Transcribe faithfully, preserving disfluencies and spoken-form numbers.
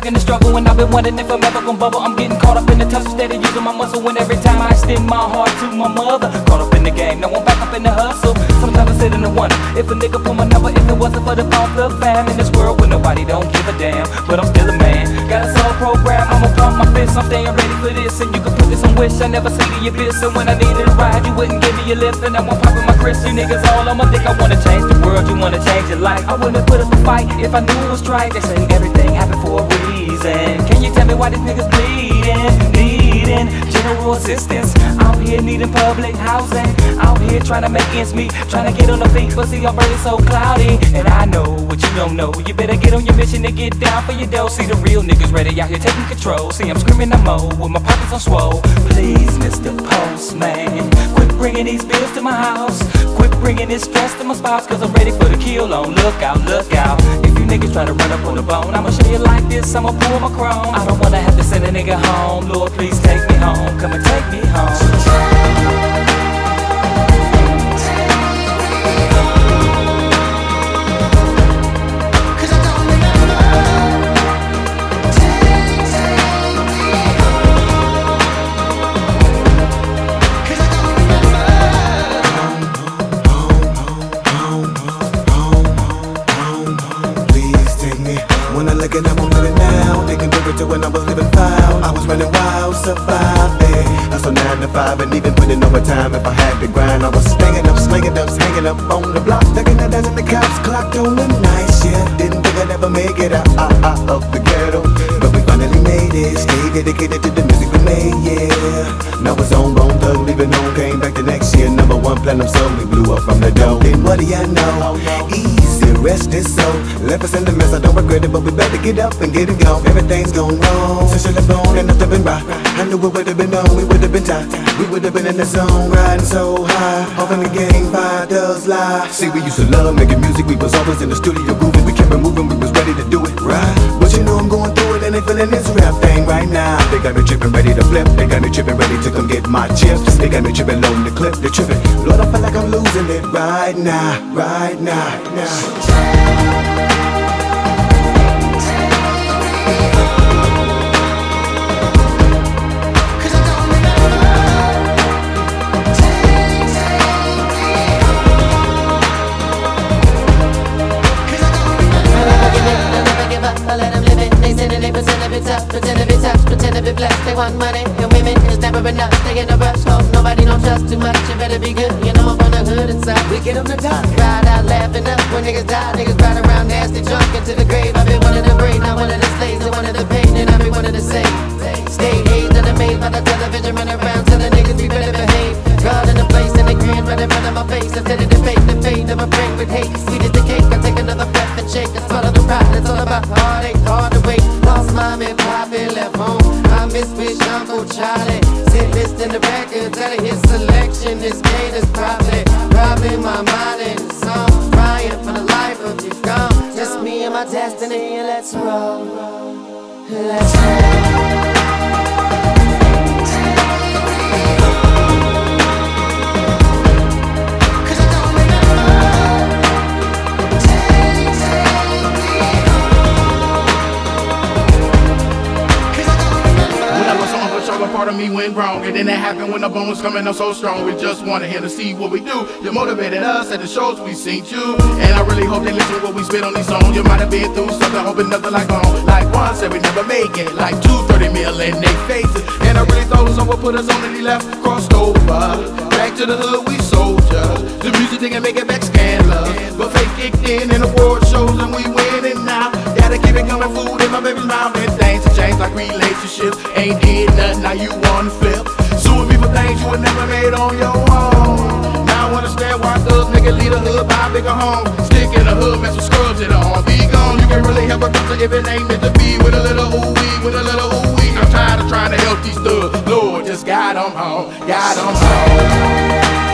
stuck in the struggle, and I've been wondering if I'm ever gonna bubble. I'm getting caught up in the tussle, steady using my muscle, and every time I extend my heart to my mother. Caught up in the game, now I'm back up in the hustle. Sometimes I sit in the wonder if a nigga pull my number, if it wasn't for the pump the fam in this world where nobody don't give a damn. But I'm still a man, got a soul program, I'ma pump my fist. I'm staying ready for this, and you can put this on wish. I never see the abyss, and when I needed a ride, you wouldn't give me a lift, and now I'm popping my grist. You niggas all on my dick, I wanna change the world, you wanna change your life. I wouldn't put up a fight if I knew it was right. They say everything happened for a reason. Can you tell me why these niggas bleeding, needing general assistance? Out here needing public housing, out here trying to make ends meet, trying to get on the feet, but see I'm burning so cloudy. And I know what you don't know, you better get on your mission and get down for your dough. See the real niggas ready out here taking control. See I'm screaming I'm mo with my pockets on swole. Please Mister Postman, quit bringing these bills to my house, quit bringing this stress to my spouse, cause I'm ready for the kill on. Look out, look out, if you niggas try to run up on the bone, I'ma show you like this, I'ma pull my chrome. I don't wanna have to send a nigga home, Lord please take me home, come and take me home. Looking at I'm living now, they compare it to when I was living foul. I was running wild, surviving. Hustle nine to five and even putting overtime if I had to grind. I was slinging up, slinging up, hanging up on the block, looking at us in the cops clocked on the night shift. Didn't think I'd ever make it out, out, out of the ghetto, but we finally made it. Stay dedicated to the music we made, yeah. Now it's on, bone thug, leaving home, came back the next year. Number one platinum song, we blew up from the dough. Then what do you know? Easy, rest is so. Left us in the mess, I don't regret it, but we better get up and get it gone. Everything's gone wrong since you left on and nothing been right. I knew it would've been on, we would've been tight. We would've been in the zone, riding so high. Off in the game, fire does lie. See, we used to love making music, we was always in the studio grooving. We kept it moving, we was ready to do it right. But you know I'm going through it and they feeling this rap thing right now. They got me tripping, ready to flip. They got me tripping, ready to come get my chips. They got me tripping, loading the clip, they tripping. Lord, I feel like I'm losing it right now, right now, now. Pretend to be tough, pretend to be blessed. They want money and women, it's never enough. They in a rush, hope nobody don't trust too much. You better be good, you know I'm from the hood inside. We get them to die, ride out laughing up when niggas die. Niggas ride around nasty drunk into the grave. I've been one of the brave, not one of the slaves, and one of the pain, and I'll be one of the same. Stay hazed and amazed by the television, run around telling niggas we better behave. God in the place and they grin right in front of my face. Instead of the fate, the fate of a break with hate. Sweet as the cake, I take another breath and shake. That's all of the pride, it's all about heartache, hard to wait. Lost mom and poppy, left home. I miss wish Uncle Charlie. Sit listing the records out of his selection. This gate is probably, probably my mind in the song. Crying for the life of you gone. Just me and my destiny, let's roll. Let's roll. Part of me went wrong, and then it happened when the bones coming up so strong. We just wanted him to see what we do. You motivated us at the shows we seen you, and I really hope they listen to what we spit on these songs. You might have been through something, hoping nothing like home. Like one said we never make it, like two thirty mil in they faces. And I really thought someone put us on and he left, crossed over. Back to the hood, we soldiers. The music didn't make it back scandalous, but fake kicked in in award shows and we winning now. Gotta keep it coming, food in my baby's mouth, and things have changed like relationships. Ain't did nothing, now you wanna flip. Suing me for things you would never made on your own. Now I understand why thugs make it lead a hood, buy a bigger home. Stick in the hood, mess with scrubs at all. Be gone, you can really help a doctor if it ain't meant to be. With a little ooh wee, with a little ooh wee. I'm tired of trying to help these thugs. Lord, just guide them home, guide them home.